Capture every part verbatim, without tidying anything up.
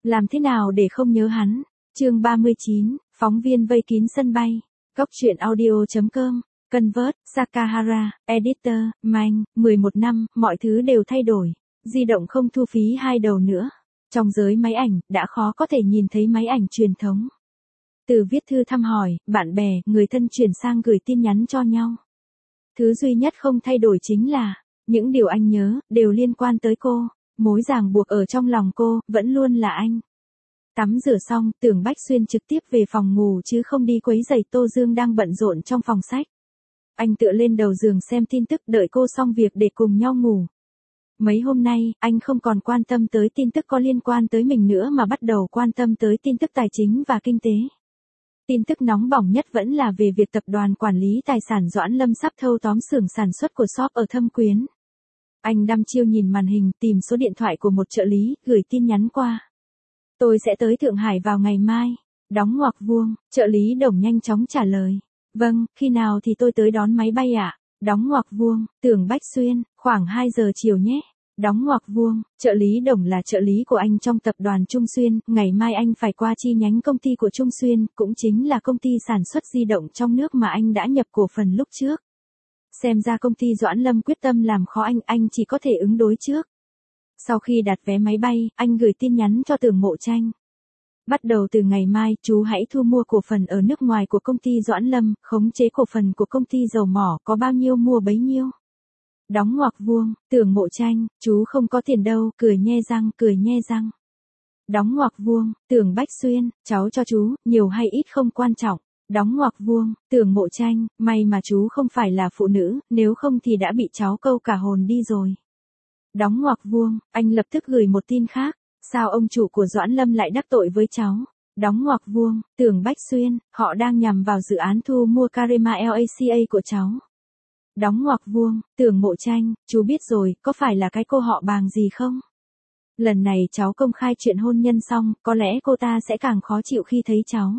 Làm thế nào để không nhớ hắn? Chương ba mươi chín, phóng viên vây kín sân bay. Góc truyện audio chấm com, Convert, Sakahara, Editor, Manh, mười một năm, mọi thứ đều thay đổi. Di động không thu phí hai đầu nữa. Trong giới máy ảnh, đã khó có thể nhìn thấy máy ảnh truyền thống. Từ viết thư thăm hỏi, bạn bè, người thân chuyển sang gửi tin nhắn cho nhau. Thứ duy nhất không thay đổi chính là, những điều anh nhớ, đều liên quan tới cô. Mối ràng buộc ở trong lòng cô, vẫn luôn là anh. Tắm rửa xong, Tưởng Bách Xuyên trực tiếp về phòng ngủ chứ không đi quấy rầy Tô Dương đang bận rộn trong phòng sách. Anh tựa lên đầu giường xem tin tức đợi cô xong việc để cùng nhau ngủ. Mấy hôm nay, anh không còn quan tâm tới tin tức có liên quan tới mình nữa mà bắt đầu quan tâm tới tin tức tài chính và kinh tế. Tin tức nóng bỏng nhất vẫn là về việc tập đoàn quản lý tài sản Doãn Lâm sắp thâu tóm xưởng sản xuất của shop ở Thâm Quyến. Anh đăm chiêu nhìn màn hình tìm số điện thoại của một trợ lý, gửi tin nhắn qua. Tôi sẽ tới Thượng Hải vào ngày mai. Đóng ngoặc vuông, trợ lý Đồng nhanh chóng trả lời. Vâng, khi nào thì tôi tới đón máy bay ạ? À? Đóng ngoặc vuông, Tưởng Bách Xuyên, khoảng hai giờ chiều nhé. Đóng ngoặc vuông, trợ lý Đồng là trợ lý của anh trong tập đoàn Trung Xuyên, ngày mai anh phải qua chi nhánh công ty của Trung Xuyên, cũng chính là công ty sản xuất di động trong nước mà anh đã nhập cổ phần lúc trước. Xem ra công ty Doãn Lâm quyết tâm làm khó anh, anh chỉ có thể ứng đối trước. Sau khi đặt vé máy bay, anh gửi tin nhắn cho Tưởng Mộ Tranh. Bắt đầu từ ngày mai, chú hãy thu mua cổ phần ở nước ngoài của công ty Doãn Lâm, khống chế cổ phần của công ty dầu mỏ, có bao nhiêu mua bấy nhiêu. Đóng ngoặc vuông, Tưởng Mộ Tranh, chú không có tiền đâu, cười nhe răng, cười nhe răng. Đóng ngoặc vuông, Tưởng Bách Xuyên, cháu cho chú, nhiều hay ít không quan trọng. Đóng ngoặc vuông, Tưởng Mộ Tranh, may mà chú không phải là phụ nữ, nếu không thì đã bị cháu câu cả hồn đi rồi. Đóng ngoặc vuông, anh lập tức gửi một tin khác, sao ông chủ của Doãn Lâm lại đắc tội với cháu? Đóng ngoặc vuông, Tưởng Bách Xuyên, họ đang nhằm vào dự án thu mua Carema Laca của cháu. Đóng ngoặc vuông, Tưởng Mộ Tranh, chú biết rồi, có phải là cái cô họ Bàng gì không? Lần này cháu công khai chuyện hôn nhân xong, có lẽ cô ta sẽ càng khó chịu khi thấy cháu.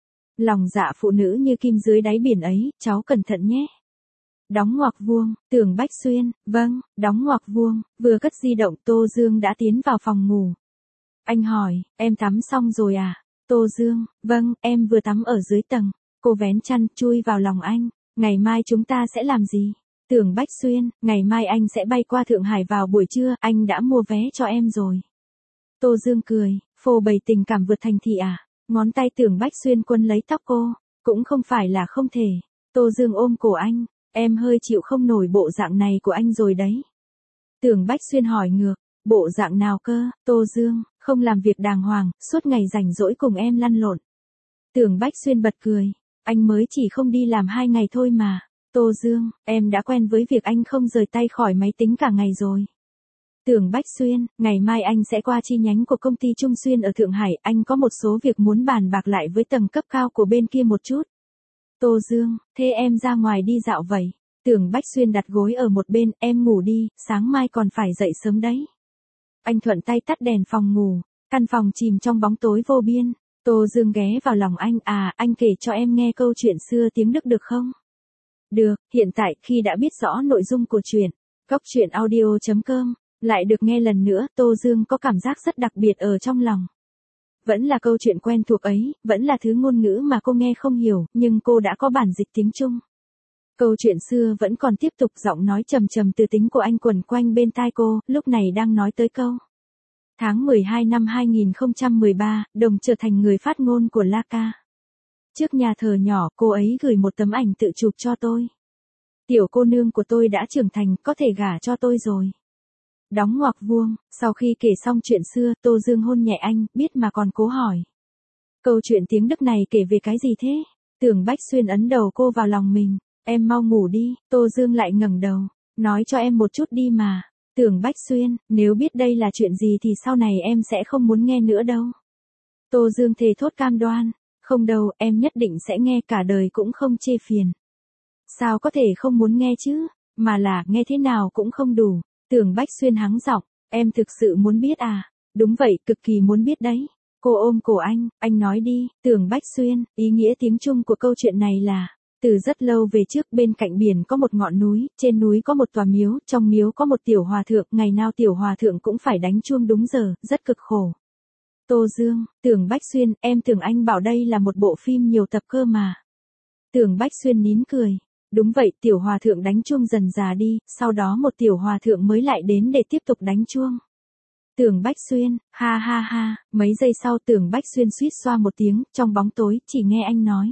Lòng dạ phụ nữ như kim dưới đáy biển ấy, cháu cẩn thận nhé. Đóng ngoặc vuông, Tưởng Bách Xuyên, vâng, đóng ngoặc vuông, vừa cất di động Tô Dương đã tiến vào phòng ngủ. Anh hỏi, em tắm xong rồi à? Tô Dương, vâng, em vừa tắm ở dưới tầng. Cô vén chăn, chui vào lòng anh. Ngày mai chúng ta sẽ làm gì? Tưởng Bách Xuyên, ngày mai anh sẽ bay qua Thượng Hải vào buổi trưa, anh đã mua vé cho em rồi. Tô Dương cười, phô bày tình cảm vượt thành thị à? Ngón tay Tưởng Bách Xuyên quấn lấy tóc cô, cũng không phải là không thể. Tô Dương ôm cổ anh, em hơi chịu không nổi bộ dạng này của anh rồi đấy. Tưởng Bách Xuyên hỏi ngược, bộ dạng nào cơ? Tô Dương, không làm việc đàng hoàng, suốt ngày rảnh rỗi cùng em lăn lộn. Tưởng Bách Xuyên bật cười, anh mới chỉ không đi làm hai ngày thôi mà. Tô Dương, em đã quen với việc anh không rời tay khỏi máy tính cả ngày rồi. Tưởng Bách Xuyên, ngày mai anh sẽ qua chi nhánh của công ty Trung Xuyên ở Thượng Hải, anh có một số việc muốn bàn bạc lại với tầng cấp cao của bên kia một chút. Tô Dương, thế em ra ngoài đi dạo vậy. Tưởng Bách Xuyên đặt gối ở một bên, em ngủ đi, sáng mai còn phải dậy sớm đấy. Anh thuận tay tắt đèn phòng ngủ, căn phòng chìm trong bóng tối vô biên. Tô Dương ghé vào lòng anh, à, anh kể cho em nghe câu chuyện xưa tiếng Đức được không? Được, hiện tại khi đã biết rõ nội dung của chuyện, góc truyện audio chấm com, lại được nghe lần nữa, Tô Dương có cảm giác rất đặc biệt ở trong lòng. Vẫn là câu chuyện quen thuộc ấy, vẫn là thứ ngôn ngữ mà cô nghe không hiểu, nhưng cô đã có bản dịch tiếng Trung. Câu chuyện xưa vẫn còn tiếp tục, giọng nói trầm trầm từ tính của anh quẩn quanh bên tai cô, lúc này đang nói tới câu. Tháng mười hai năm hai nghìn không trăm mười ba, Đồng trở thành người phát ngôn của Laca. Trước nhà thờ nhỏ, cô ấy gửi một tấm ảnh tự chụp cho tôi. Tiểu cô nương của tôi đã trưởng thành, có thể gả cho tôi rồi. Đóng ngoặc vuông, sau khi kể xong chuyện xưa, Tô Dương hôn nhẹ anh, biết mà còn cố hỏi. Câu chuyện tiếng Đức này kể về cái gì thế? Tưởng Bách Xuyên ấn đầu cô vào lòng mình, em mau ngủ đi. Tô Dương lại ngẩng đầu, nói cho em một chút đi mà. Tưởng Bách Xuyên, nếu biết đây là chuyện gì thì sau này em sẽ không muốn nghe nữa đâu. Tô Dương thề thốt cam đoan, không đâu, em nhất định sẽ nghe, cả đời cũng không chê phiền. Sao có thể không muốn nghe chứ, mà là nghe thế nào cũng không đủ. Tưởng Bách Xuyên hắng giọng, em thực sự muốn biết à? Đúng vậy, cực kỳ muốn biết đấy. Cô ôm cổ anh, anh nói đi. Tưởng Bách Xuyên, ý nghĩa tiếng Trung của câu chuyện này là, từ rất lâu về trước bên cạnh biển có một ngọn núi, trên núi có một tòa miếu, trong miếu có một tiểu hòa thượng, ngày nào tiểu hòa thượng cũng phải đánh chuông đúng giờ, rất cực khổ. Tô Dương, Tưởng Bách Xuyên, em tưởng anh bảo đây là một bộ phim nhiều tập cơ mà. Tưởng Bách Xuyên nín cười. Đúng vậy, tiểu hòa thượng đánh chuông dần già đi, sau đó một tiểu hòa thượng mới lại đến để tiếp tục đánh chuông. Tưởng Bách Xuyên, ha ha ha, mấy giây sau Tưởng Bách Xuyên suýt xoa một tiếng, trong bóng tối, chỉ nghe anh nói.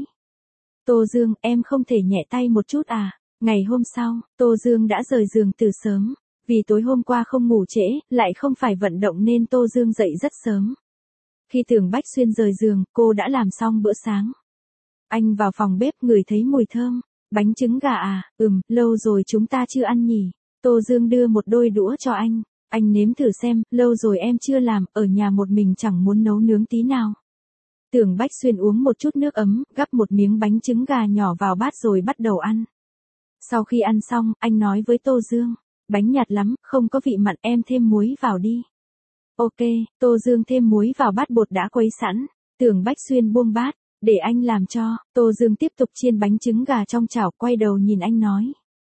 Tô Dương, em không thể nhẹ tay một chút à? Ngày hôm sau, Tô Dương đã rời giường từ sớm, vì tối hôm qua không ngủ trễ, lại không phải vận động nên Tô Dương dậy rất sớm. Khi Tưởng Bách Xuyên rời giường, cô đã làm xong bữa sáng. Anh vào phòng bếp ngửi thấy mùi thơm. Bánh trứng gà à, ừm, lâu rồi chúng ta chưa ăn nhỉ. Tô Dương đưa một đôi đũa cho anh. Anh nếm thử xem, lâu rồi em chưa làm, ở nhà một mình chẳng muốn nấu nướng tí nào. Tưởng Bách Xuyên uống một chút nước ấm, gắp một miếng bánh trứng gà nhỏ vào bát rồi bắt đầu ăn. Sau khi ăn xong, anh nói với Tô Dương, bánh nhạt lắm, không có vị mặn, em thêm muối vào đi. Ok, Tô Dương thêm muối vào bát bột đã quấy sẵn. Tưởng Bách Xuyên buông bát, để anh làm cho. Tô Dương tiếp tục chiên bánh trứng gà trong chảo, quay đầu nhìn anh nói.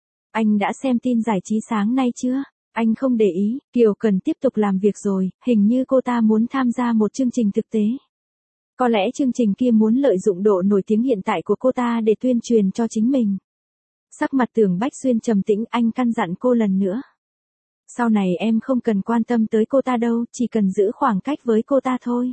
Anh đã xem tin giải trí sáng nay chưa? Anh không để ý, Kiều Cần tiếp tục làm việc rồi, hình như cô ta muốn tham gia một chương trình thực tế. Có lẽ chương trình kia muốn lợi dụng độ nổi tiếng hiện tại của cô ta để tuyên truyền cho chính mình. Sắc mặt Tưởng Bách Xuyên trầm tĩnh, anh căn dặn cô lần nữa. Sau này em không cần quan tâm tới cô ta đâu, chỉ cần giữ khoảng cách với cô ta thôi.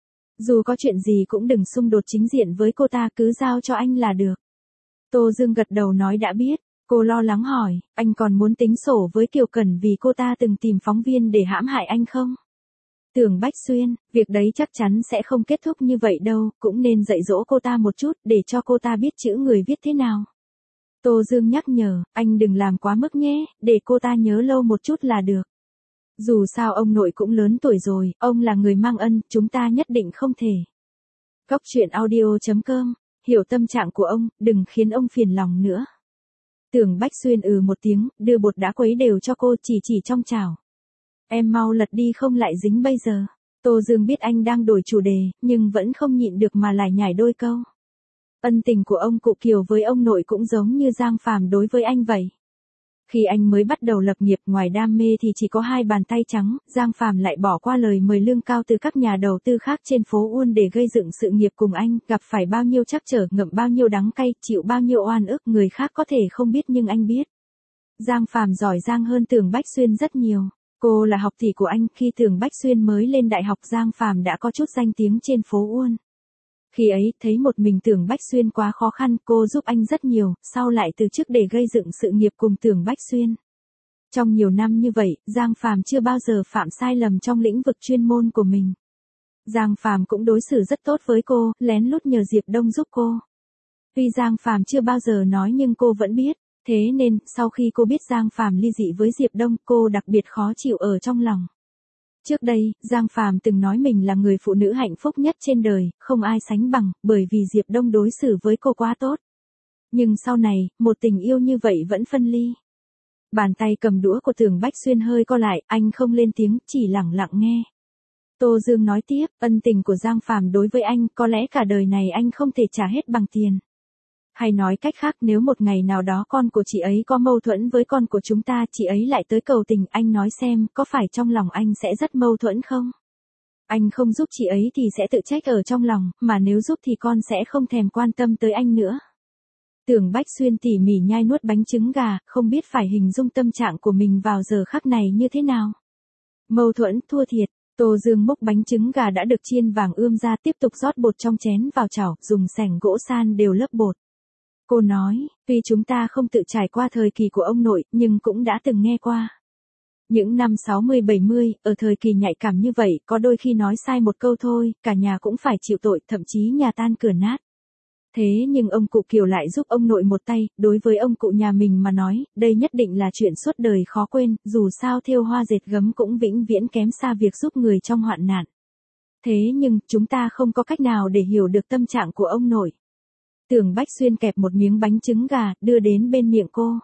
Dù có chuyện gì cũng đừng xung đột chính diện với cô ta, cứ giao cho anh là được. Tô Dương gật đầu nói đã biết. Cô lo lắng hỏi, anh còn muốn tính sổ với Kiều Cẩn vì cô ta từng tìm phóng viên để hãm hại anh không? Tưởng Bách Xuyên, việc đấy chắc chắn sẽ không kết thúc như vậy đâu, cũng nên dạy dỗ cô ta một chút để cho cô ta biết chữ người viết thế nào. Tô Dương nhắc nhở, anh đừng làm quá mức nhé, để cô ta nhớ lâu một chút là được. Dù sao ông nội cũng lớn tuổi rồi, ông là người mang ân, chúng ta nhất định không thể. Góc truyện audio chấm com, hiểu tâm trạng của ông, đừng khiến ông phiền lòng nữa. Tưởng Bách Xuyên ừ một tiếng, đưa bột đã quấy đều cho cô, chỉ chỉ trong chảo. Em mau lật đi không lại dính bây giờ. Tô Dương biết anh đang đổi chủ đề, nhưng vẫn không nhịn được mà lại nhảy đôi câu. Ân tình của ông cụ Kiều với ông nội cũng giống như Giang Phàm đối với anh vậy. Khi anh mới bắt đầu lập nghiệp, ngoài đam mê thì chỉ có hai bàn tay trắng, Giang Phàm lại bỏ qua lời mời lương cao từ các nhà đầu tư khác trên phố Uôn để gây dựng sự nghiệp cùng anh, gặp phải bao nhiêu trắc trở, ngậm bao nhiêu đắng cay, chịu bao nhiêu oan ức người khác có thể không biết nhưng anh biết. Giang Phàm giỏi giang hơn Tưởng Bách Xuyên rất nhiều. Cô là học tỷ của anh, khi Tưởng Bách Xuyên mới lên đại học Giang Phàm đã có chút danh tiếng trên phố Uôn. Khi ấy, thấy một mình Tưởng Bách Xuyên quá khó khăn, cô giúp anh rất nhiều, sau lại từ chức để gây dựng sự nghiệp cùng Tưởng Bách Xuyên. Trong nhiều năm như vậy, Giang Phàm chưa bao giờ phạm sai lầm trong lĩnh vực chuyên môn của mình. Giang Phàm cũng đối xử rất tốt với cô, lén lút nhờ Diệp Đông giúp cô. Tuy Giang Phàm chưa bao giờ nói nhưng cô vẫn biết, thế nên, sau khi cô biết Giang Phàm ly dị với Diệp Đông, cô đặc biệt khó chịu ở trong lòng. Trước đây, Giang Phàm từng nói mình là người phụ nữ hạnh phúc nhất trên đời, không ai sánh bằng, bởi vì Diệp Đông đối xử với cô quá tốt. Nhưng sau này, một tình yêu như vậy vẫn phân ly. Bàn tay cầm đũa của Tưởng Bách Xuyên hơi co lại, anh không lên tiếng, chỉ lặng lặng nghe. Tô Dương nói tiếp, ân tình của Giang Phàm đối với anh, có lẽ cả đời này anh không thể trả hết bằng tiền. Hay nói cách khác, nếu một ngày nào đó con của chị ấy có mâu thuẫn với con của chúng ta, chị ấy lại tới cầu tình, anh nói xem, có phải trong lòng anh sẽ rất mâu thuẫn không? Anh không giúp chị ấy thì sẽ tự trách ở trong lòng, mà nếu giúp thì con sẽ không thèm quan tâm tới anh nữa. Tưởng Bách Xuyên tỉ mỉ nhai nuốt bánh trứng gà, không biết phải hình dung tâm trạng của mình vào giờ khắc này như thế nào. Mâu thuẫn, thua thiệt. Tô Dương múc bánh trứng gà đã được chiên vàng ươm ra, tiếp tục rót bột trong chén vào chảo, dùng sẻng gỗ san đều lớp bột. Cô nói, tuy chúng ta không tự trải qua thời kỳ của ông nội, nhưng cũng đã từng nghe qua. Những năm sáu mươi bảy mươi, ở thời kỳ nhạy cảm như vậy, có đôi khi nói sai một câu thôi, cả nhà cũng phải chịu tội, thậm chí nhà tan cửa nát. Thế nhưng ông cụ Kiều lại giúp ông nội một tay, đối với ông cụ nhà mình mà nói, đây nhất định là chuyện suốt đời khó quên, dù sao thêu hoa dệt gấm cũng vĩnh viễn kém xa việc giúp người trong hoạn nạn. Thế nhưng, chúng ta không có cách nào để hiểu được tâm trạng của ông nội. Tưởng Bách Xuyên kẹp một miếng bánh trứng gà, đưa đến bên miệng cô.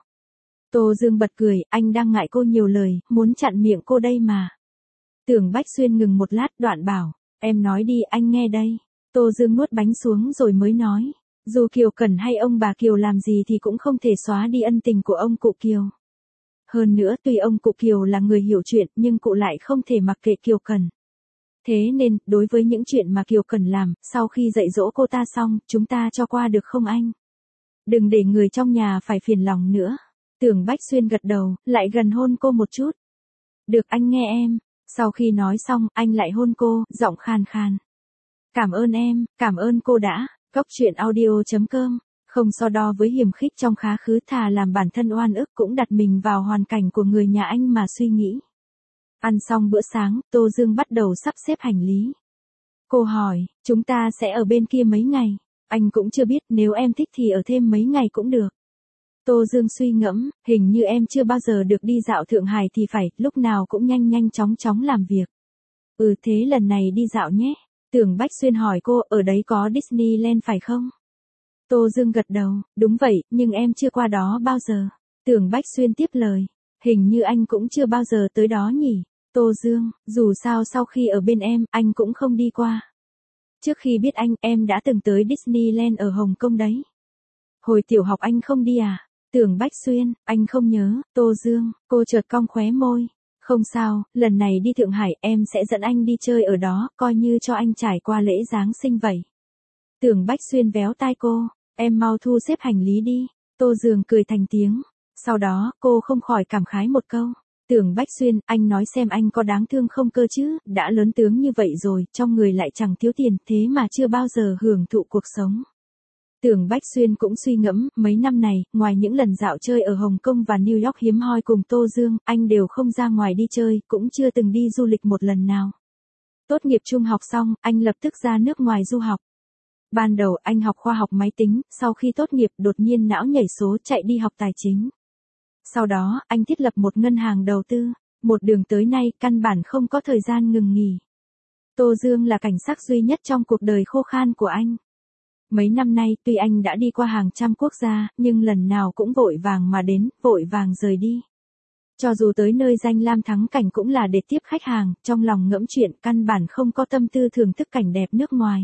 Tô Dương bật cười, anh đang ngại cô nhiều lời, muốn chặn miệng cô đây mà. Tưởng Bách Xuyên ngừng một lát, đoạn bảo, em nói đi, anh nghe đây. Tô Dương nuốt bánh xuống rồi mới nói, dù Kiều Cẩn hay ông bà Kiều làm gì thì cũng không thể xóa đi ân tình của ông cụ Kiều. Hơn nữa, tuy ông cụ Kiều là người hiểu chuyện, nhưng cụ lại không thể mặc kệ Kiều Cẩn. Thế nên, đối với những chuyện mà Kiều Cần làm, sau khi dạy dỗ cô ta xong, chúng ta cho qua được không anh? Đừng để người trong nhà phải phiền lòng nữa. Tưởng Bách Xuyên gật đầu, lại gần hôn cô một chút. Được anh nghe em. Sau khi nói xong, anh lại hôn cô, giọng khàn khàn. Cảm ơn em, cảm ơn cô đã. Cốc truyện audio chấm com. Không so đo với hiềm khích trong quá khứ, thà làm bản thân oan ức cũng đặt mình vào hoàn cảnh của người nhà anh mà suy nghĩ. Ăn xong bữa sáng, Tô Dương bắt đầu sắp xếp hành lý. Cô hỏi, chúng ta sẽ ở bên kia mấy ngày? Anh cũng chưa biết, nếu em thích thì ở thêm mấy ngày cũng được. Tô Dương suy ngẫm, hình như em chưa bao giờ được đi dạo Thượng Hải thì phải, lúc nào cũng nhanh nhanh chóng chóng làm việc. Ừ thế lần này đi dạo nhé. Tưởng Bách Xuyên hỏi cô, ở đấy có Disneyland phải không? Tô Dương gật đầu, đúng vậy, nhưng em chưa qua đó bao giờ. Tưởng Bách Xuyên tiếp lời, hình như anh cũng chưa bao giờ tới đó nhỉ? Tô Dương, dù sao sau khi ở bên em, anh cũng không đi qua. Trước khi biết anh, em đã từng tới Disneyland ở Hồng Kông đấy. Hồi tiểu học anh không đi à? Tưởng Bách Xuyên, anh không nhớ. Tô Dương, cô chợt cong khóe môi. Không sao, lần này đi Thượng Hải em sẽ dẫn anh đi chơi ở đó, coi như cho anh trải qua lễ Giáng sinh vậy. Tưởng Bách Xuyên véo tai cô, em mau thu xếp hành lý đi. Tô Dương cười thành tiếng. Sau đó, cô không khỏi cảm khái một câu. Tưởng Bách Xuyên, anh nói xem anh có đáng thương không cơ chứ, đã lớn tướng như vậy rồi, trong người lại chẳng thiếu tiền, thế mà chưa bao giờ hưởng thụ cuộc sống. Tưởng Bách Xuyên cũng suy ngẫm, mấy năm này, ngoài những lần dạo chơi ở Hồng Kông và New York hiếm hoi cùng Tô Dương, anh đều không ra ngoài đi chơi, cũng chưa từng đi du lịch một lần nào. Tốt nghiệp trung học xong, anh lập tức ra nước ngoài du học. Ban đầu anh học khoa học máy tính, sau khi tốt nghiệp đột nhiên não nhảy số chạy đi học tài chính. Sau đó, anh thiết lập một ngân hàng đầu tư, một đường tới nay căn bản không có thời gian ngừng nghỉ. Tô Dương là cảnh sắc duy nhất trong cuộc đời khô khan của anh. Mấy năm nay, tuy anh đã đi qua hàng trăm quốc gia, nhưng lần nào cũng vội vàng mà đến, vội vàng rời đi. Cho dù tới nơi danh lam thắng cảnh cũng là để tiếp khách hàng, trong lòng ngẫm chuyện căn bản không có tâm tư thưởng thức cảnh đẹp nước ngoài.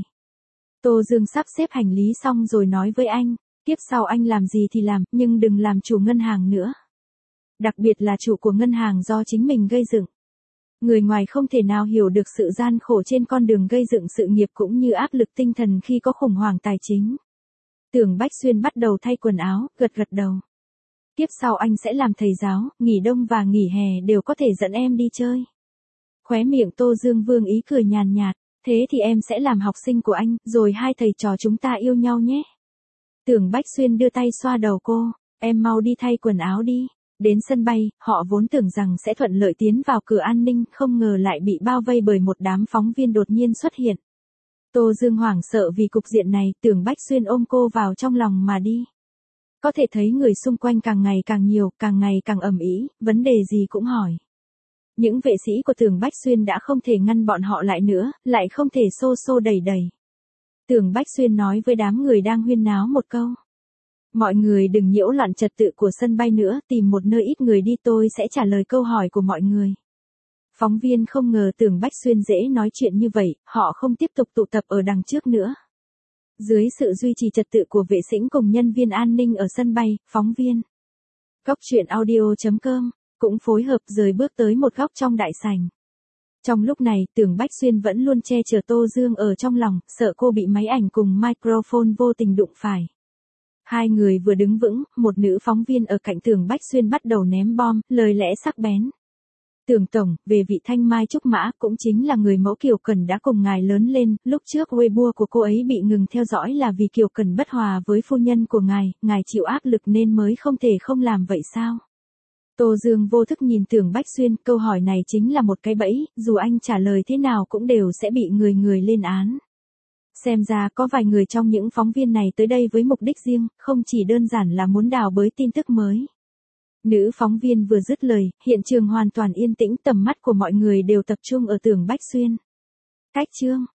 Tô Dương sắp xếp hành lý xong rồi nói với anh, tiếp sau anh làm gì thì làm, nhưng đừng làm chủ ngân hàng nữa. Đặc biệt là chủ của ngân hàng do chính mình gây dựng. Người ngoài không thể nào hiểu được sự gian khổ trên con đường gây dựng sự nghiệp cũng như áp lực tinh thần khi có khủng hoảng tài chính. Tưởng Bách Xuyên bắt đầu thay quần áo, gật gật đầu. Tiếp sau anh sẽ làm thầy giáo, nghỉ đông và nghỉ hè đều có thể dẫn em đi chơi. Khóe miệng Tô Dương vương ý cười nhàn nhạt, thế thì em sẽ làm học sinh của anh, rồi hai thầy trò chúng ta yêu nhau nhé. Tưởng Bách Xuyên đưa tay xoa đầu cô, em mau đi thay quần áo đi. Đến sân bay, họ vốn tưởng rằng sẽ thuận lợi tiến vào cửa an ninh, không ngờ lại bị bao vây bởi một đám phóng viên đột nhiên xuất hiện. Tô Dương hoảng sợ vì cục diện này, Tưởng Bách Xuyên ôm cô vào trong lòng mà đi. Có thể thấy người xung quanh càng ngày càng nhiều, càng ngày càng ầm ĩ, vấn đề gì cũng hỏi. Những vệ sĩ của Tưởng Bách Xuyên đã không thể ngăn bọn họ lại nữa, lại không thể xô xô đẩy đẩy. Tưởng Bách Xuyên nói với đám người đang huyên náo một câu. Mọi người đừng nhiễu loạn trật tự của sân bay nữa, tìm một nơi ít người đi, tôi sẽ trả lời câu hỏi của mọi người. Phóng viên không ngờ Tưởng Bách Xuyên dễ nói chuyện như vậy, họ không tiếp tục tụ tập ở đằng trước nữa. Dưới sự duy trì trật tự của vệ sĩ cùng nhân viên an ninh ở sân bay, phóng viên Cốc truyện audio chấm com cũng phối hợp rời bước tới một góc trong đại sảnh. Trong lúc này, Tưởng Bách Xuyên vẫn luôn che chở Tô Dương ở trong lòng, sợ cô bị máy ảnh cùng microphone vô tình đụng phải. Hai người vừa đứng vững, một nữ phóng viên ở cạnh Tưởng Bách Xuyên bắt đầu ném bom, lời lẽ sắc bén. Tưởng Tổng, về vị Thanh Mai Trúc Mã, cũng chính là người mẫu Kiều Cần đã cùng ngài lớn lên, lúc trước Weibo của cô ấy bị ngừng theo dõi là vì Kiều Cần bất hòa với phu nhân của ngài, ngài chịu áp lực nên mới không thể không làm vậy sao? Tô Dương vô thức nhìn Tưởng Bách Xuyên, câu hỏi này chính là một cái bẫy, dù anh trả lời thế nào cũng đều sẽ bị người người lên án. Xem ra có vài người trong những phóng viên này tới đây với mục đích riêng, không chỉ đơn giản là muốn đào bới tin tức mới. Nữ phóng viên vừa dứt lời, hiện trường hoàn toàn yên tĩnh, tầm mắt của mọi người đều tập trung ở Tưởng Bách Xuyên. Cách chương